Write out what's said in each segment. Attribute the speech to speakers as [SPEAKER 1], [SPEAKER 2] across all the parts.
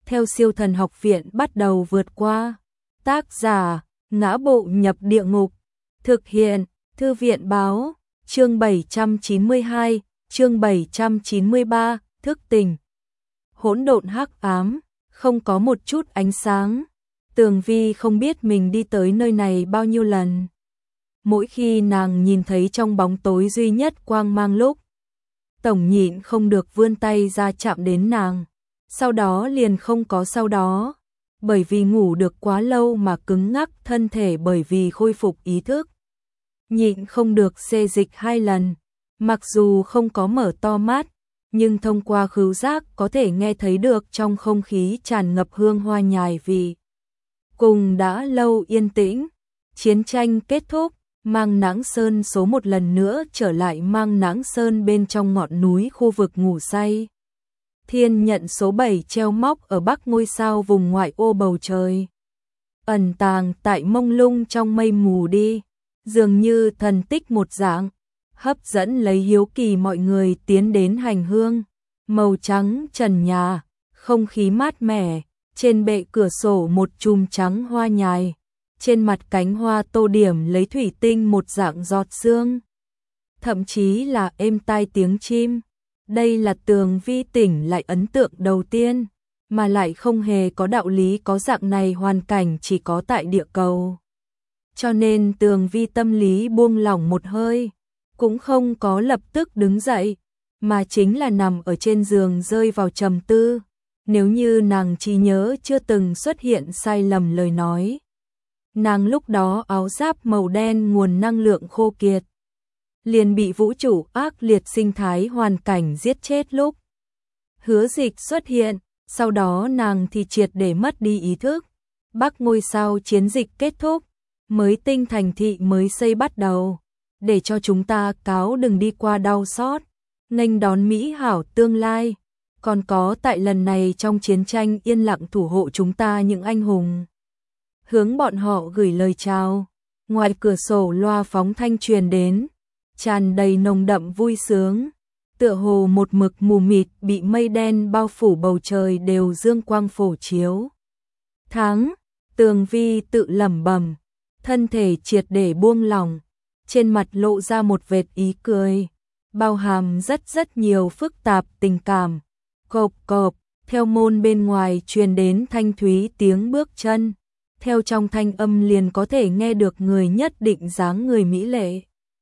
[SPEAKER 1] theo Siêu Thần Học Viện bắt đầu vượt qua. Tác giả: Ngã Bộ Nhập Địa Ngục. Thực hiện: Thư viện báo. Chương 792, chương 793, thức tỉnh. Hỗn độn hắc ám, không có một chút ánh sáng. Tường Vi không biết mình đi tới nơi này bao nhiêu lần. Mỗi khi nàng nhìn thấy trong bóng tối duy nhất quang mang lúc, tổng nhịn không được vươn tay ra chạm đến nàng. Sau đó liền không có sau đó, bởi vì ngủ được quá lâu mà cứng ngắc thân thể, bởi vì khôi phục ý thức. Nhịn không được xê dịch 2 lần, mặc dù không có mở to mắt, nhưng thông qua khứu giác có thể nghe thấy được trong không khí tràn ngập hương hoa nhài vị. Cùng đã lâu yên tĩnh, chiến tranh kết thúc, Mang Nãng Sơn số một lần nữa trở lại Mang Nãng Sơn bên trong ngọn núi khu vực ngủ say. Thiên nhận số 7 treo móc ở bắc ngôi sao vùng ngoại ô bầu trời. Ẩn tàng tại mông lung trong mây mù đi, dường như thần tích một dạng, hấp dẫn lấy hiếu kỳ mọi người tiến đến hành hương. Màu trắng trần nhà, không khí mát mẻ, trên bệ cửa sổ một chùm trắng hoa nhài. Trên mặt cánh hoa tô điểm lấy thủy tinh một dạng giọt sương. Thậm chí là êm tai tiếng chim. Đây là Tường Vi tỉnh lại ấn tượng đầu tiên, mà lại không hề có đạo lý có dạng này hoàn cảnh chỉ có tại địa cầu. Cho nên Tường Vi tâm lý buông lỏng một hơi, cũng không có lập tức đứng dậy, mà chính là nằm ở trên giường rơi vào trầm tư. Nếu như nàng trí nhớ chưa từng xuất hiện sai lầm lời nói, nàng lúc đó áo giáp màu đen nguồn năng lượng khô kiệt, liền bị vũ trụ ác liệt sinh thái hoàn cảnh giết chết lúc Hứa Dịch xuất hiện, sau đó nàng thì triệt để mất đi ý thức. Bắc ngôi sao chiến dịch kết thúc, mới tinh thành thị mới xây bắt đầu, để cho chúng ta cáo đừng đi qua đau xót, nghênh đón mỹ hảo tương lai. Còn có tại lần này trong chiến tranh yên lặng thủ hộ chúng ta những anh hùng, hướng bọn họ gửi lời chào. Ngoài cửa sổ loa phóng thanh truyền đến, tràn đầy nồng đậm vui sướng, tựa hồ một mực mù mịt bị mây đen bao phủ bầu trời đều dương quang phổ chiếu. Thắng, Tường Vi tự lẩm bẩm, thân thể triệt để buông lỏng, trên mặt lộ ra một vệt ý cười, bao hàm rất nhiều phức tạp tình cảm. Cộp cộp, theo môn bên ngoài truyền đến thanh thúy tiếng bước chân, theo trong thanh âm liền có thể nghe được người nhất định dáng người mỹ lệ,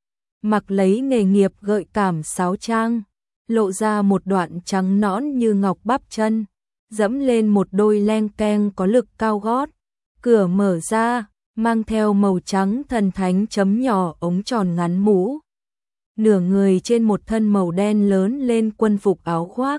[SPEAKER 1] mặc lấy nghề nghiệp gợi cảm sáo trang, lộ ra một đoạn trắng nõn như ngọc bắp chân, dẫm lên một đôi leng keng có lực cao gót. Cửa mở ra, mang theo màu trắng thần thánh chấm nhỏ ống tròn ngắn mũ. Nửa người trên một thân màu đen lớn lên quân phục áo khoác,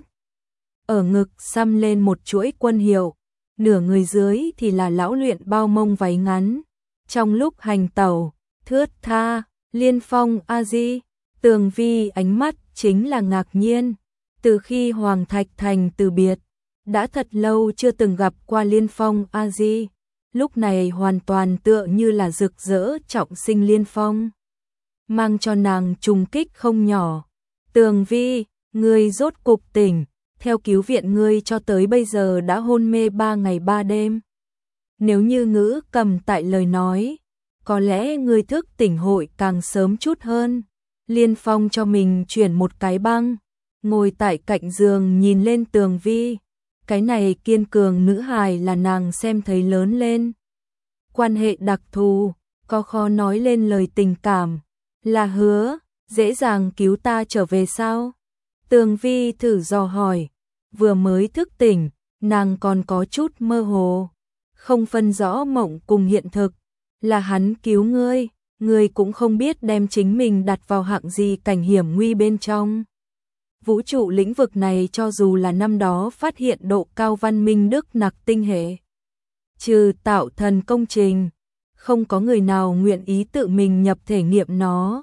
[SPEAKER 1] ở ngực xăm lên một chuỗi quân hiệu, nửa người dưới thì là lão luyện bao mông váy ngắn. Trong lúc hành tẩu, thướt tha, Liên Phong a di, Tường Vi ánh mắt chính là ngạc nhiên. Từ khi Hoàng Thạch Thành từ biệt, đã thật lâu chưa từng gặp qua Liên Phong a di, lúc này hoàn toàn tựa như là rực rỡ trọng sinh Liên Phong, mang cho nàng trùng kích không nhỏ. Tường Vi, ngươi rốt cục tỉnh, theo cứu viện ngươi cho tới bây giờ đã hôn mê 3 ngày 3 đêm. Nếu như ngữ cầm tại lời nói, có lẽ ngươi thức tỉnh hội càng sớm chút hơn. Liên Phong cho mình chuyển một cái băng, ngồi tại cạnh giường nhìn lên Tường Vi. Cái này kiên cường nữ hài là nàng xem thấy lớn lên. Quan hệ đặc thù, có khó nói lên lời tình cảm, là hứa, dễ dàng cứu ta trở về sao? Tường Vi thử dò hỏi, vừa mới thức tỉnh, nàng còn có chút mơ hồ, không phân rõ mộng cùng hiện thực. Là hắn cứu ngươi, ngươi cũng không biết đem chính mình đặt vào hạng gì cảnh hiểm nguy bên trong. Vũ trụ lĩnh vực này cho dù là năm đó phát hiện độ cao văn minh đức nặc tinh hệ, trừ tạo thần công trình, không có người nào nguyện ý tự mình nhập thể nghiệm nó.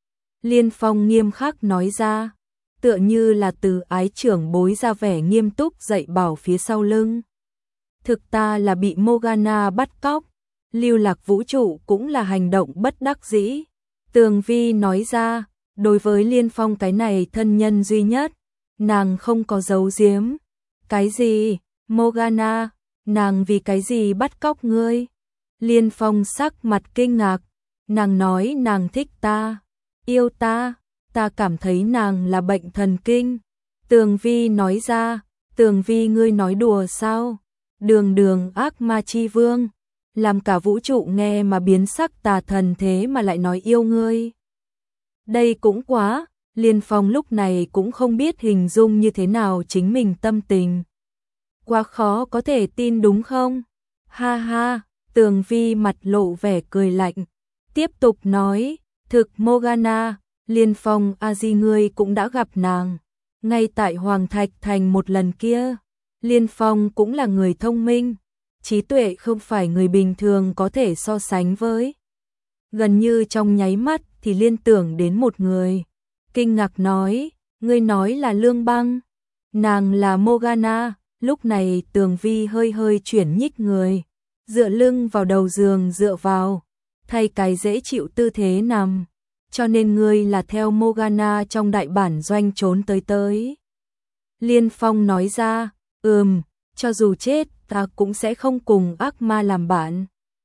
[SPEAKER 1] Liên Phong nghiêm khắc nói ra, tựa như là từ ái trưởng bối ra vẻ nghiêm túc dạy bảo phía sau lưng. Thực ta là bị Morgana bắt cóc, lưu lạc vũ trụ cũng là hành động bất đắc dĩ. Tường Vi nói ra, đối với Liên Phong cái này thân nhân duy nhất, nàng không có giấu giếm. Cái gì? Morgana, nàng vì cái gì bắt cóc ngươi? Liên Phong sắc mặt kinh ngạc, nàng nói nàng thích ta, yêu ta, ta cảm thấy nàng là bệnh thần kinh. Tường Vi nói ra, Tường Vi ngươi nói đùa sao? Đường đường ác ma chi vương, làm cả vũ trụ nghe mà biến sắc tà thần thế mà lại nói yêu ngươi. Đây cũng quá, Liên Phong lúc này cũng không biết hình dung như thế nào chính mình tâm tình. Quá khó có thể tin đúng không? Ha ha, Tường Vi mặt lộ vẻ cười lạnh, tiếp tục nói, thực Morgana, Liên Phong a di ngươi cũng đã gặp nàng, ngay tại Hoàng Thạch Thành một lần kia. Liên Phong cũng là người thông minh, trí tuệ không phải người bình thường có thể so sánh với. Gần như trong nháy mắt thì liên tưởng đến một người, kinh ngạc nói, ngươi nói là Lương Băng, nàng là Morgana. Lúc này Tường Vi hơi hơi chuyển nhích người, dựa lưng vào đầu giường dựa vào, thay cái dễ chịu tư thế nằm, cho nên ngươi là theo Morgana trong đại bản doanh trốn tới. Liên Phong nói ra, cho dù chết ta cũng sẽ không cùng ác ma làm bạn.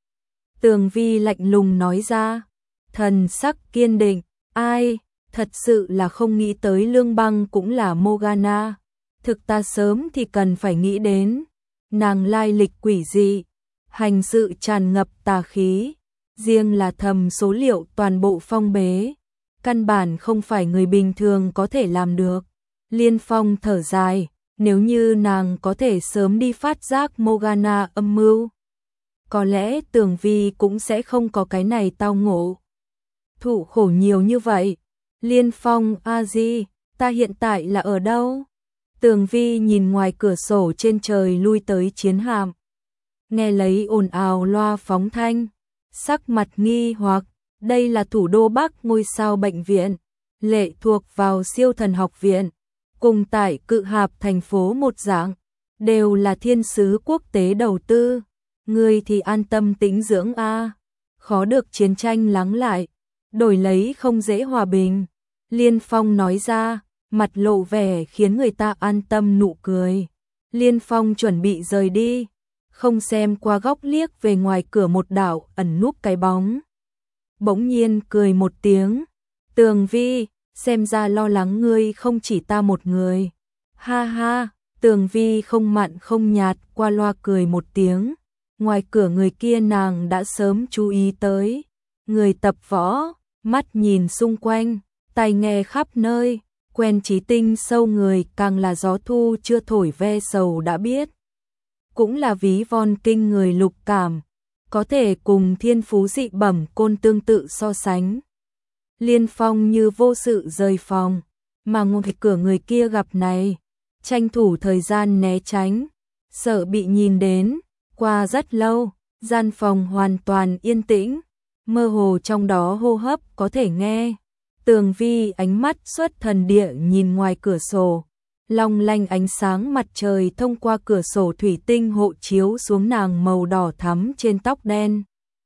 [SPEAKER 1] Tường Vi lạnh lùng nói ra, thần sắc kiên định, ai, thật sự là không nghĩ tới Lương Băng cũng là Morgana. Thực ta sớm thì cần phải nghĩ đến, nàng lai lịch quỷ dị, hành sự tràn ngập tà khí, riêng là thầm số liệu toàn bộ phong bế, căn bản không phải người bình thường có thể làm được. Liên Phong thở dài, nếu như nàng có thể sớm đi phát giác Morgana âm mưu, có lẽ Tường Vi cũng sẽ không có cái này tao ngộ. Thụ khổ nhiều như vậy, Liên Phong a di, ta hiện tại là ở đâu? Tường Vi nhìn ngoài cửa sổ trên trời lui tới chiến hạm, nghe lấy ồn ào loa phóng thanh, sắc mặt nghi hoặc, đây là thủ đô Bắc ngôi sao bệnh viện, lệ thuộc vào siêu thần học viện, cùng tại Cự Hạp thành phố một dạng, đều là thiên sứ quốc tế đầu tư, ngươi thì an tâm tĩnh dưỡng a, khó được chiến tranh lắng lại, đổi lấy không dễ hòa bình. Liên Phong nói ra, mặt lộ vẻ khiến người ta an tâm nụ cười. Liên Phong chuẩn bị rời đi, không xem qua góc liếc về ngoài cửa một đảo ẩn núp cái bóng. Bỗng nhiên cười một tiếng, Tường Vi, xem ra lo lắng ngươi không chỉ ta một người. Ha ha, Tường Vi không mặn không nhạt qua loa cười một tiếng, ngoài cửa người kia nàng đã sớm chú ý tới. Người tập võ, mắt nhìn xung quanh, tai nghe khắp nơi, quen trí tinh sâu người càng là gió thu chưa thổi ve sầu đã biết. Cũng là ví von kinh người lục cảm, có thể cùng thiên phú dị bẩm côn tương tự so sánh. Liên Phong như vô sự rời phòng, mà ngoài cửa người kia gặp này, tranh thủ thời gian né tránh, sợ bị nhìn đến. Qua rất lâu, gian phòng hoàn toàn yên tĩnh, mơ hồ trong đó hô hấp có thể nghe. Tường Vi ánh mắt xuất thần địa nhìn ngoài cửa sổ, long lanh ánh sáng mặt trời thông qua cửa sổ thủy tinh hộ chiếu xuống nàng màu đỏ thắm trên tóc đen.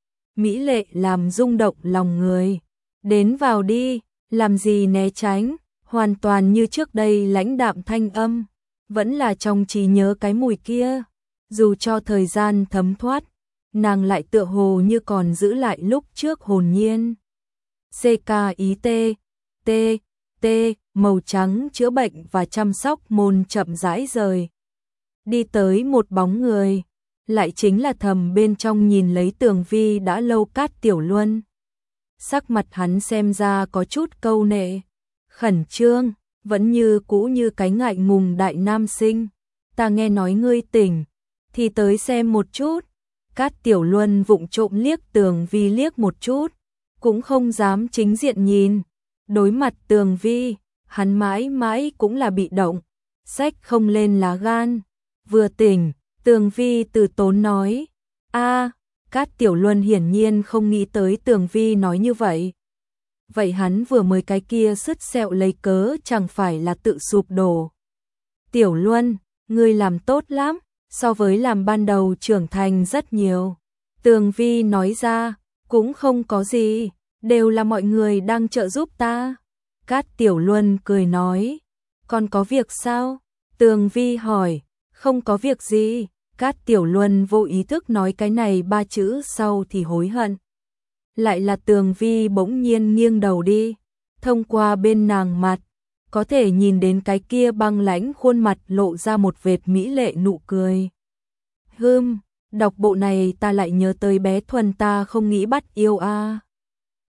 [SPEAKER 1] Mỹ lệ làm rung động lòng người. Đến vào đi, làm gì né tránh, hoàn toàn như trước đây lãnh đạm thanh âm, vẫn là trong trí nhớ cái mùi kia. Dù cho thời gian thấm thoát, nàng lại tựa hồ như còn giữ lại lúc trước hồn nhiên. CKIT, màu trắng chữa bệnh và chăm sóc môn chậm rãi rời. Đi tới một bóng người, lại chính là thầm bên trong nhìn lấy Tường Vi đã lâu Cát Tiểu Luân. Sắc mặt hắn xem ra có chút câu nệ, khẩn trương, vẫn như cũ như cái ngại ngùng đại nam sinh. Ta nghe nói ngươi tỉnh, thì tới xem một chút. Cát Tiểu Luân vụng trộm liếc Tường Vi liếc một chút, cũng không dám chính diện nhìn. Đối mặt Tường Vi, hắn mãi mãi cũng là bị động, xách không lên lá gan. Vừa tỉnh, Tường Vi từ tốn nói, Cát Tiểu Luân hiển nhiên không nghĩ tới Tường Vi nói như vậy. Vậy hắn vừa mới cái kia sứt sẹo lấy cớ chẳng phải là tự sụp đổ. Tiểu Luân, ngươi làm tốt lắm, so với làm ban đầu trưởng thành rất nhiều. Tường Vi nói ra, cũng không có gì, đều là mọi người đang trợ giúp ta. Cát Tiểu Luân cười nói, còn có việc sao? Tường Vi hỏi, Không có việc gì, Cát Tiểu Luân vô ý thức nói cái này 3 chữ sau thì hối hận. Lại là Tường Vi bỗng nhiên nghiêng đầu đi, thông qua bên nàng mặt, có thể nhìn đến cái kia băng lãnh khuôn mặt lộ ra một vệt mỹ lệ nụ cười. Đọc bộ này ta lại nhớ tới bé Thuần ta không nghĩ bắt yêu a.